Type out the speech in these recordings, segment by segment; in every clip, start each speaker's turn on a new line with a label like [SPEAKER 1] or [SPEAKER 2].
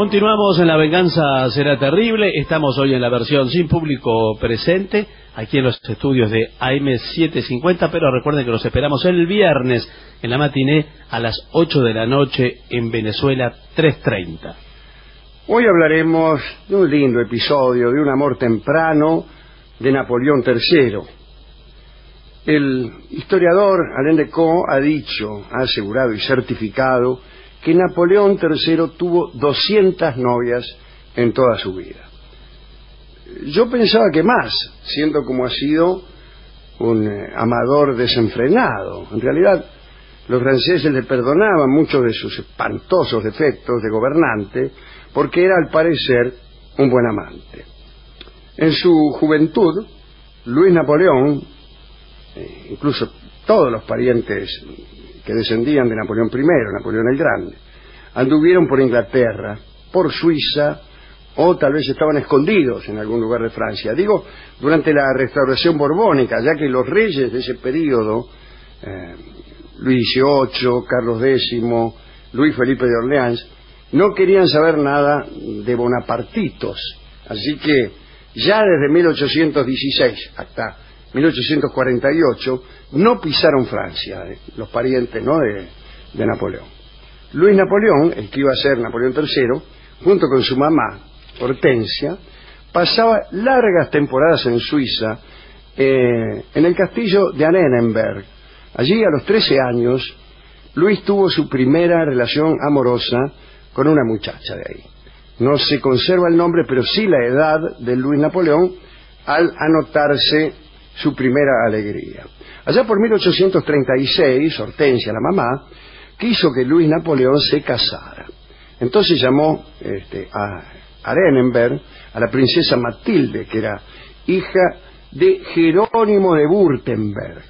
[SPEAKER 1] Continuamos en La Venganza Será Terrible. Estamos hoy en la versión sin público presente, aquí en los estudios de AM750, pero recuerden que los esperamos el viernes en la matiné a las 8 de la noche en Venezuela 3:30.
[SPEAKER 2] Hoy hablaremos de un lindo episodio, de un amor temprano de Napoleón III. El historiador Alain Decaux ha dicho, ha asegurado y certificado que Napoleón III tuvo 200 novias en toda su vida. Yo pensaba que más, siendo como ha sido un amador desenfrenado. En realidad, los franceses le perdonaban muchos de sus espantosos defectos de gobernante, porque era al parecer un buen amante. En su juventud, Luis Napoleón, incluso todos los parientes que descendían de Napoleón I, Napoleón el Grande, anduvieron por Inglaterra, por Suiza, o tal vez estaban escondidos en algún lugar de Francia. Digo, durante la restauración borbónica, ya que los reyes de ese período, Luis XVIII, Carlos X, Luis Felipe de Orleans, no querían saber nada de bonapartitos. Así que ya desde 1816 hasta 1848 no pisaron Francia, los parientes, ¿no?, de Napoleón. Luis Napoleón, el que iba a ser Napoleón III, junto con su mamá, Hortensia, pasaba largas temporadas en Suiza, en el castillo de Arenenberg. Allí, a los 13 años, Luis tuvo su primera relación amorosa con una muchacha de ahí. No se conserva el nombre, pero sí la edad de Luis Napoleón al anotarse su primera alegría. Allá por 1836, Hortensia, la mamá, quiso que Luis Napoleón se casara. Entonces llamó a Arenenberg a la princesa Matilde, que era hija de Jerónimo de Württemberg.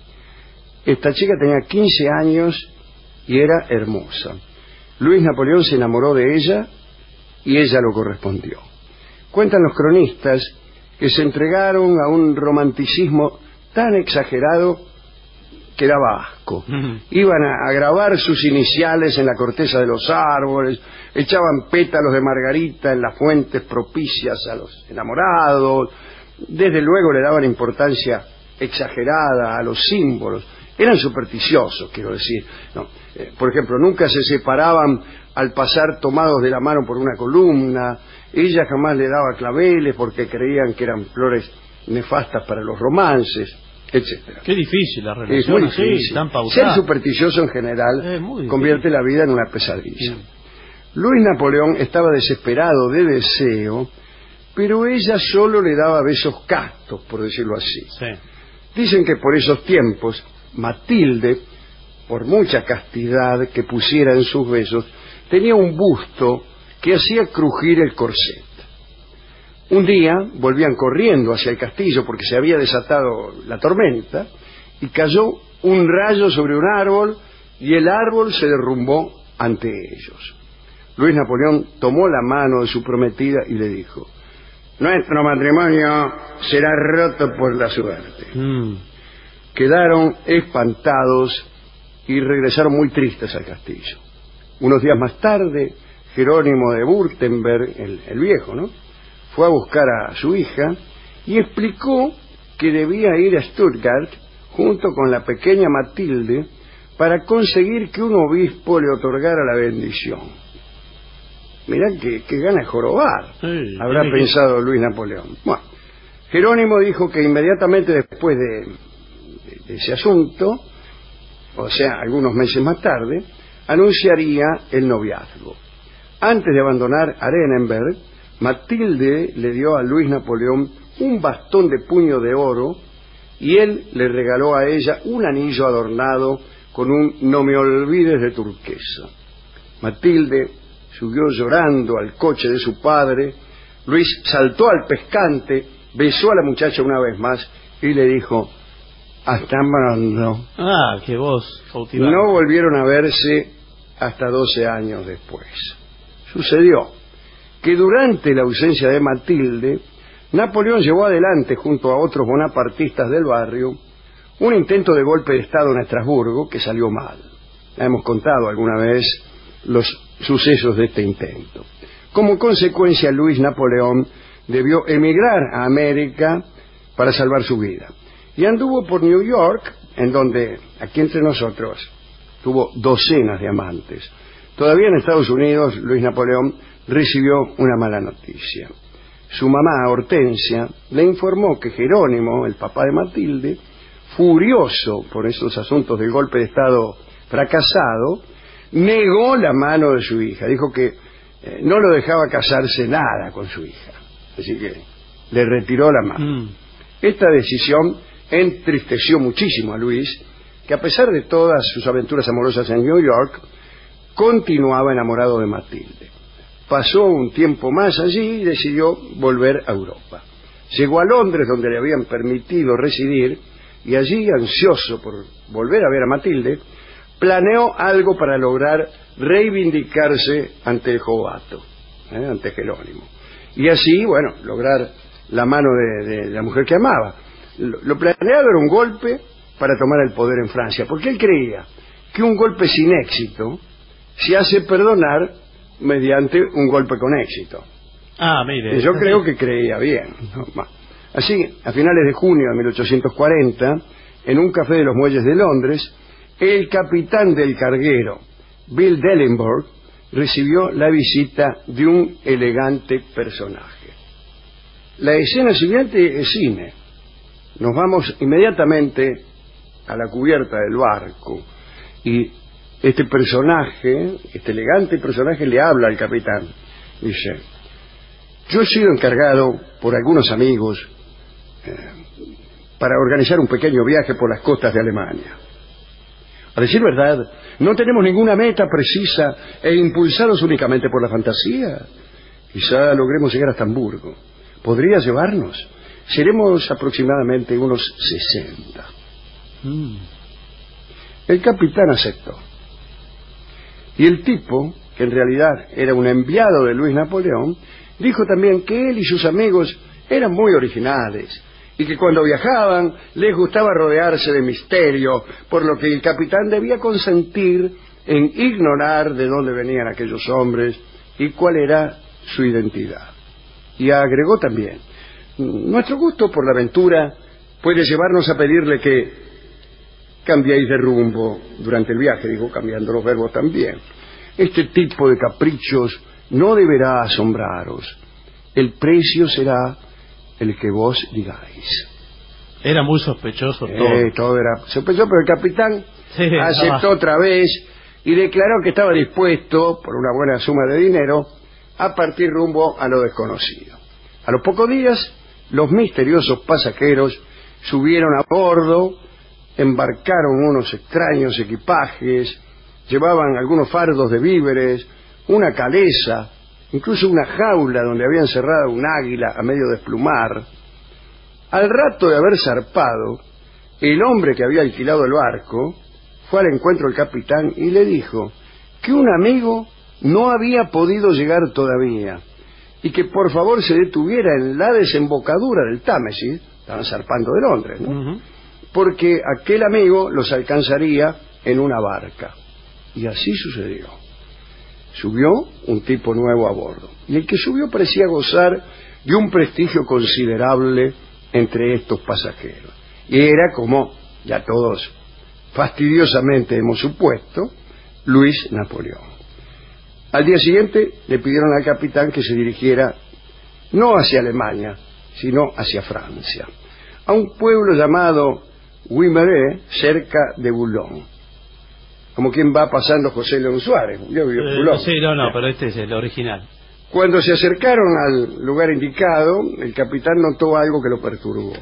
[SPEAKER 2] Esta chica tenía 15 años y era hermosa. Luis Napoleón se enamoró de ella y ella lo correspondió. Cuentan los cronistas que se entregaron a un romanticismo tan exagerado que daba asco. Iban a grabar sus iniciales en la corteza de los árboles, echaban pétalos de margarita en las fuentes propicias a los enamorados, desde luego le daban importancia exagerada a los símbolos. Eran supersticiosos, quiero decir. No, por ejemplo, nunca se separaban al pasar tomados de la mano por una columna. Ella jamás le daba claveles porque creían que eran flores nefastas para los romances, etcétera.
[SPEAKER 1] Qué difícil la relación.
[SPEAKER 2] Es muy difícil.
[SPEAKER 1] Así, tan pautada.
[SPEAKER 2] Ser supersticioso en general convierte la vida en una pesadilla. Luis Napoleón estaba desesperado de deseo, pero ella solo le daba besos castos, por decirlo así.
[SPEAKER 1] Sí.
[SPEAKER 2] Dicen que por esos tiempos Matilde, por mucha castidad que pusiera en sus besos, tenía un busto que hacía crujir el corset. Un día volvían corriendo hacia el castillo porque se había desatado la tormenta y cayó un rayo sobre un árbol y el árbol se derrumbó ante ellos. Luis Napoleón tomó la mano de su prometida y le dijo: nuestro matrimonio será roto por la suerte. Quedaron espantados y regresaron muy tristes al castillo. Unos días más tarde, Jerónimo de Württemberg, el viejo, ¿no?, fue a buscar a su hija y explicó que debía ir a Stuttgart junto con la pequeña Matilde para conseguir que un obispo le otorgara la bendición. Mirá que gana de jorobar, habrá pensado Luis Napoleón. Bueno, Jerónimo dijo que inmediatamente después de ese asunto, o sea, algunos meses más tarde, anunciaría el noviazgo. Antes de abandonar Arenenberg, Matilde le dio a Luis Napoleón un bastón de puño de oro y él le regaló a ella un anillo adornado con un no me olvides de turquesa. Matilde subió llorando al coche de su padre. Luis saltó al pescante, besó a la muchacha una vez más y le dijo: hasta pronto.
[SPEAKER 1] Qué voz cautivante.
[SPEAKER 2] No volvieron a verse hasta 12 años después. Sucedió que durante la ausencia de Matilde, Napoleón llevó adelante, junto a otros bonapartistas del barrio, un intento de golpe de Estado en Estrasburgo que salió mal. Ya hemos contado alguna vez los sucesos de este intento. Como consecuencia, Luis Napoleón debió emigrar a América para salvar su vida. Y anduvo por New York, en donde, aquí entre nosotros, tuvo docenas de amantes. Todavía en Estados Unidos, Luis Napoleón recibió una mala noticia. Su mamá, Hortensia, le informó que Jerónimo, el papá de Matilde, furioso por esos asuntos del golpe de Estado fracasado, negó la mano de su hija. Dijo que no lo dejaba casarse nada con su hija. Así que le retiró la mano. Esta decisión entristeció muchísimo a Luis, que a pesar de todas sus aventuras amorosas en New York, continuaba enamorado de Matilde. Pasó un tiempo más allí y decidió volver a Europa. Llegó a Londres, donde le habían permitido residir, y allí, ansioso por volver a ver a Matilde, planeó algo para lograr reivindicarse ante el jovato, ante Jerónimo. Y así, bueno, lograr la mano de la mujer que amaba. Lo planeado era un golpe para tomar el poder en Francia, porque él creía que un golpe sin éxito se hace perdonar mediante un golpe con éxito.
[SPEAKER 1] Mire.
[SPEAKER 2] Y yo creo que creía bien, ¿no? Así, a finales de junio de 1840, en un café de los muelles de Londres, el capitán del carguero, Bill Dellenburg, recibió la visita de un elegante personaje. La escena siguiente es cine. Nos vamos inmediatamente a la cubierta del barco y este personaje, este elegante personaje, le habla al capitán. Dice: yo he sido encargado por algunos amigos para organizar un pequeño viaje por las costas de Alemania. A decir verdad, no tenemos ninguna meta precisa e impulsados únicamente por la fantasía. Quizá logremos llegar hasta Hamburgo. ¿Podría llevarnos? Seremos aproximadamente unos 60. El capitán aceptó. Y el tipo, que en realidad era un enviado de Luis Napoleón, dijo también que él y sus amigos eran muy originales y que cuando viajaban les gustaba rodearse de misterio, por lo que el capitán debía consentir en ignorar de dónde venían aquellos hombres y cuál era su identidad. Y agregó también: nuestro gusto por la aventura puede llevarnos a pedirle que cambiéis de rumbo durante el viaje, digo, cambiando los verbos también. Este tipo de caprichos no deberá asombraros. El precio será el que vos digáis.
[SPEAKER 1] Era muy sospechoso todo.
[SPEAKER 2] Todo era sospechoso, pero el capitán aceptó otra vez y declaró que estaba dispuesto, por una buena suma de dinero, a partir rumbo a lo desconocido. A los pocos días, los misteriosos pasajeros subieron a bordo, embarcaron unos extraños equipajes, llevaban algunos fardos de víveres, una caleza, incluso una jaula donde habían cerrado un águila a medio desplumar. Al rato de haber zarpado, el hombre que había alquilado el barco fue al encuentro del capitán y le dijo que un amigo no había podido llegar todavía y que por favor se detuviera en la desembocadura del Támesis. Estaban zarpando de Londres, ¿no? Porque aquel amigo los alcanzaría en una barca. Y así sucedió. Subió un tipo nuevo a bordo, y el que subió parecía gozar de un prestigio considerable entre estos pasajeros. Y era, como ya todos fastidiosamente hemos supuesto, Luis Napoleón. Al día siguiente le pidieron al capitán que se dirigiera no hacia Alemania, sino hacia Francia, a un pueblo llamado Wimereux, cerca de Boulogne. Como quien va pasando José León Suárez. Yo vivo en Boulogne.
[SPEAKER 1] Sí, pero este es el original.
[SPEAKER 2] Cuando se acercaron al lugar indicado, el capitán notó algo que lo perturbó.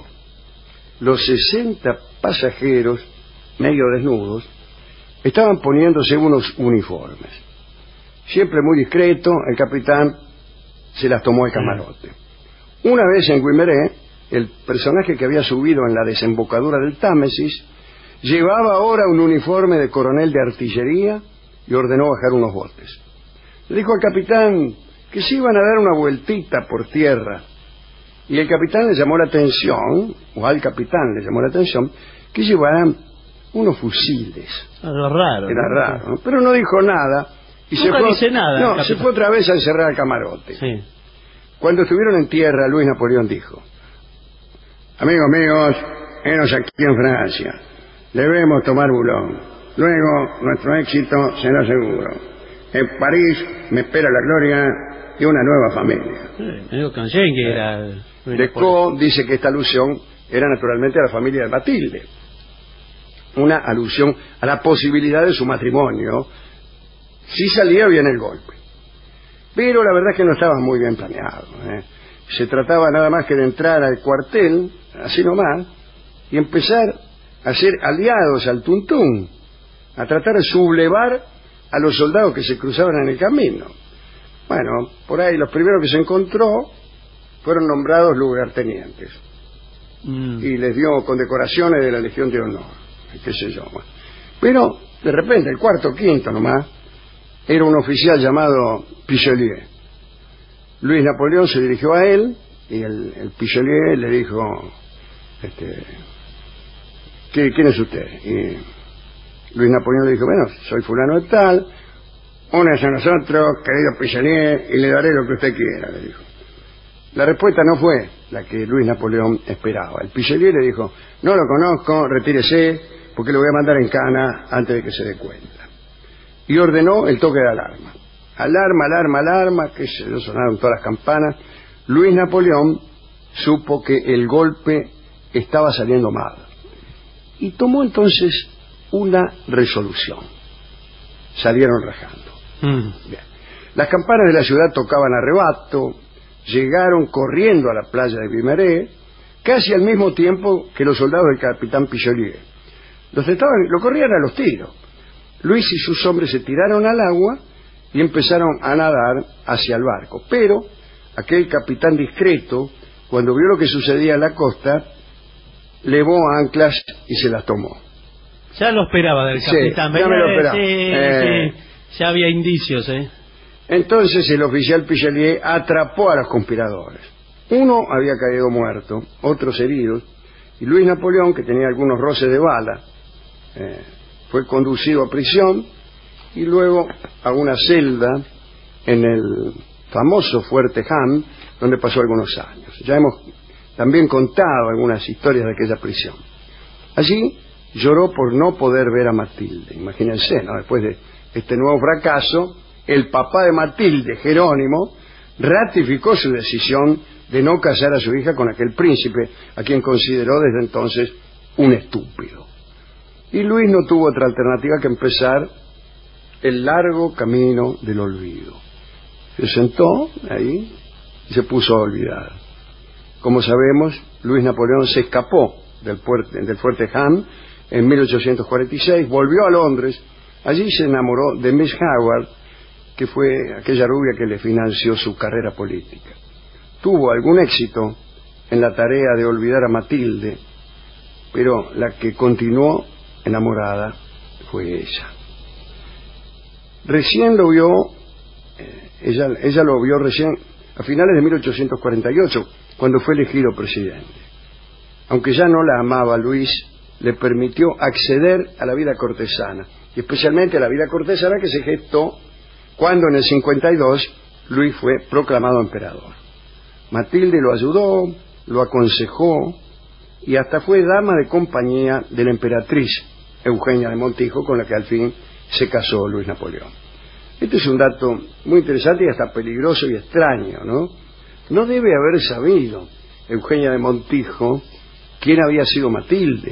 [SPEAKER 2] Los 60 pasajeros, medio desnudos, estaban poniéndose unos uniformes. Siempre muy discreto, el capitán se las tomó de camarote. Una vez en Wimereux, el personaje que había subido en la desembocadura del Támesis llevaba ahora un uniforme de coronel de artillería y ordenó bajar unos botes. Le dijo al capitán que se iban a dar una vueltita por tierra, y el capitán le llamó la atención, o al capitán le llamó la atención, que llevaran unos fusiles.
[SPEAKER 1] Algo raro.
[SPEAKER 2] Era raro, ¿no? Pero no dijo nada Y
[SPEAKER 1] Nunca dice nada.
[SPEAKER 2] No, se fue otra vez a encerrar al camarote.
[SPEAKER 1] Sí.
[SPEAKER 2] Cuando estuvieron en tierra, Luis Napoleón dijo: amigos, enos aquí en Francia. Debemos tomar Boulogne. Luego, nuestro éxito será seguro. En París me espera la gloria y una nueva familia.
[SPEAKER 1] Medio cansé que era...
[SPEAKER 2] Decaux dice que esta alusión era naturalmente a la familia de Matilde. Una alusión a la posibilidad de su matrimonio si salía bien el golpe. Pero la verdad es que no estaba muy bien planeado. Se trataba nada más que de entrar al cuartel, así nomás, y empezar a ser aliados al tuntún, a tratar de sublevar a los soldados que se cruzaban en el camino. Bueno, por ahí los primeros que se encontró fueron nombrados lugartenientes y les dio condecoraciones de la Legión de Honor, qué sé yo. Pero de repente el cuarto o quinto nomás era un oficial llamado Pichelieu. Luis Napoleón se dirigió a él y el Pichelieu le dijo: ¿quién es usted? Y Luis Napoleón le dijo: bueno, soy fulano de tal, únase a nosotros, querido Pichelieu, y le daré lo que usted quiera, le dijo. La respuesta no fue la que Luis Napoleón esperaba. El Pichelieu le dijo: no lo conozco, retírese, porque lo voy a mandar en cana antes de que se dé cuenta. Y ordenó el toque de alarma. Alarma, que se sonaron todas las campanas. Luis Napoleón supo que el golpe estaba saliendo mal. Y tomó entonces una resolución. Salieron rajando. Bien. Las campanas de la ciudad tocaban a rebato, llegaron corriendo a la playa de Vimeré, casi al mismo tiempo que los soldados del capitán Pichelieu. Lo corrían a los tiros. Luis y sus hombres se tiraron al agua y empezaron a nadar hacia el barco. Pero aquel capitán discreto, cuando vio lo que sucedía en la costa, levó anclas y se las tomó.
[SPEAKER 1] Ya lo esperaba del capitán.
[SPEAKER 2] Ya me lo esperaba.
[SPEAKER 1] Sí. Ya había indicios,
[SPEAKER 2] Entonces el oficial Pichelieu atrapó a los conspiradores. Uno había caído muerto, otros heridos, y Luis Napoleón, que tenía algunos roces de bala, fue conducido a prisión y luego a una celda en el famoso Fuerte Ham, donde pasó algunos años. Ya hemos también contado algunas historias de aquella prisión. Allí lloró por no poder ver a Matilde. Imagínense, ¿no? Después de este nuevo fracaso, el papá de Matilde, Jerónimo, ratificó su decisión de no casar a su hija con aquel príncipe, a quien consideró desde entonces un estúpido. Y Luis no tuvo otra alternativa que empezar el largo camino del olvido. Se sentó ahí y se puso a olvidar. Como sabemos, Luis Napoleón se escapó del Fuerte Ham en 1846, volvió a Londres, allí se enamoró de Miss Howard, que fue aquella rubia que le financió su carrera política. Tuvo algún éxito en la tarea de olvidar a Matilde, pero la que continuó enamorada fue ella. Recién lo vio, ella lo vio recién a finales de 1848, cuando fue elegido presidente. Aunque ya no la amaba, Luis le permitió acceder a la vida cortesana, y especialmente a la vida cortesana que se gestó cuando en el 52 Luis fue proclamado emperador. Matilde lo ayudó, lo aconsejó y hasta fue dama de compañía de la emperatriz Eugenia de Montijo, con la que al fin se casó Luis Napoleón. Este es un dato muy interesante y hasta peligroso y extraño, ¿no? No debe haber sabido Eugenia de Montijo quién había sido Matilde.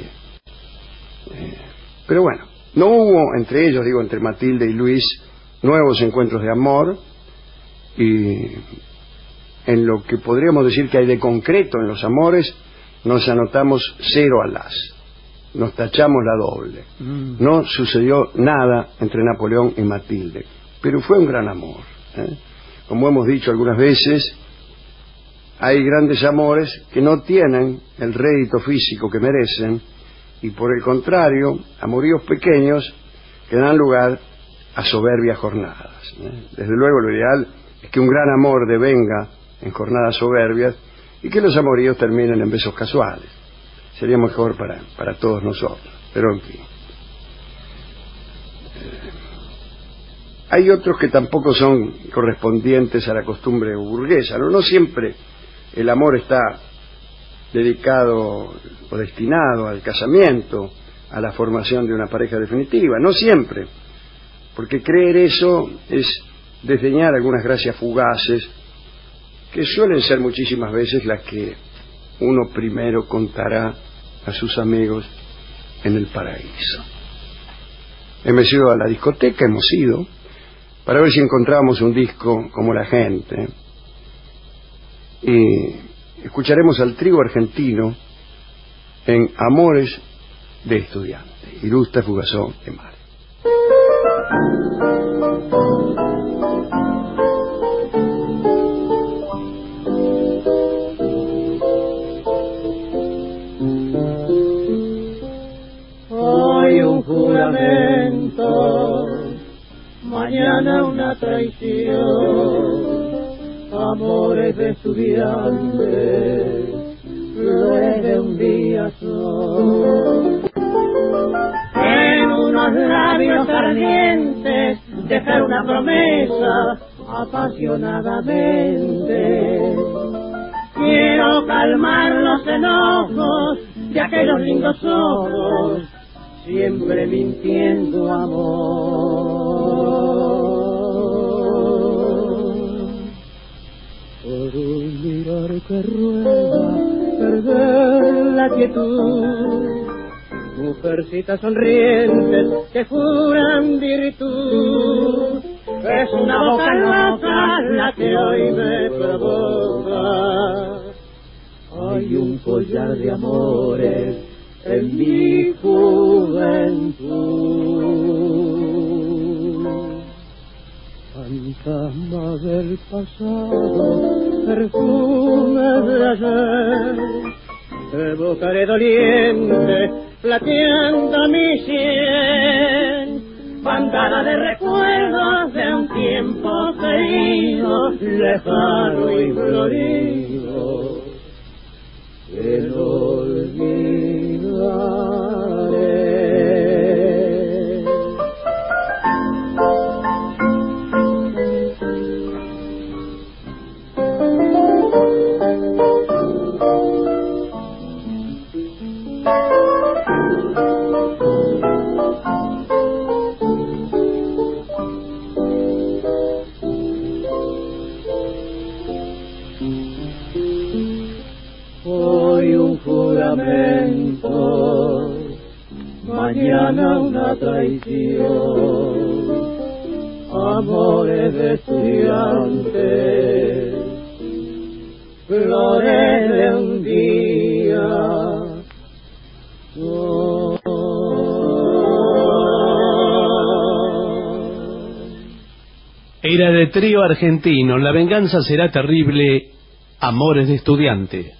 [SPEAKER 2] Pero bueno, no hubo entre ellos, entre Matilde y Luis, nuevos encuentros de amor, y en lo que podríamos decir que hay de concreto en los amores, nos anotamos 0 al as. Nos tachamos la doble. No sucedió nada entre Napoleón y Matilde, pero fue un gran amor. Como hemos dicho algunas veces, hay grandes amores que no tienen el rédito físico que merecen, y por el contrario, amoríos pequeños que dan lugar a soberbias jornadas. Desde luego lo ideal es que un gran amor devenga en jornadas soberbias y que los amoríos terminen en besos casuales. Sería mejor para todos nosotros, pero en fin. hay otros que tampoco son correspondientes a la costumbre burguesa, ¿no? No siempre el amor está dedicado o destinado al casamiento, a la formación de una pareja definitiva, no siempre, porque creer eso es desdeñar algunas gracias fugaces que suelen ser muchísimas veces las que uno primero contará a sus amigos en el paraíso. Hemos ido a la discoteca, hemos ido para ver si encontrábamos un disco como La Gente, y escucharemos al trío argentino en Amores de Estudiante, Ilustre Fugazón de Mar.
[SPEAKER 3] Hoy un juramento, mañana una traición, amores de estudiantes, flores de un día son. En unos labios ardientes dejar una promesa apasionadamente. Quiero calmar los enojos de aquellos lindos ojos, siempre mintiendo amor. Por un mirar que rueda perder la quietud, mujercitas sonrientes que juran virtud, es una boca loca la que hoy me provoca. Hay un collar de amores en mi juventud, fantasma del pasado, perfume de ayer, evocaré doliente, plateando mi sien, bandada de recuerdos de un tiempo querido, lejano y florido, que no olvidaré. Hoy un juramento, mañana una traición, amores de estudiantes, flores de un día son.
[SPEAKER 1] Era de trío argentino, La venganza será terrible, Amores de Estudiante.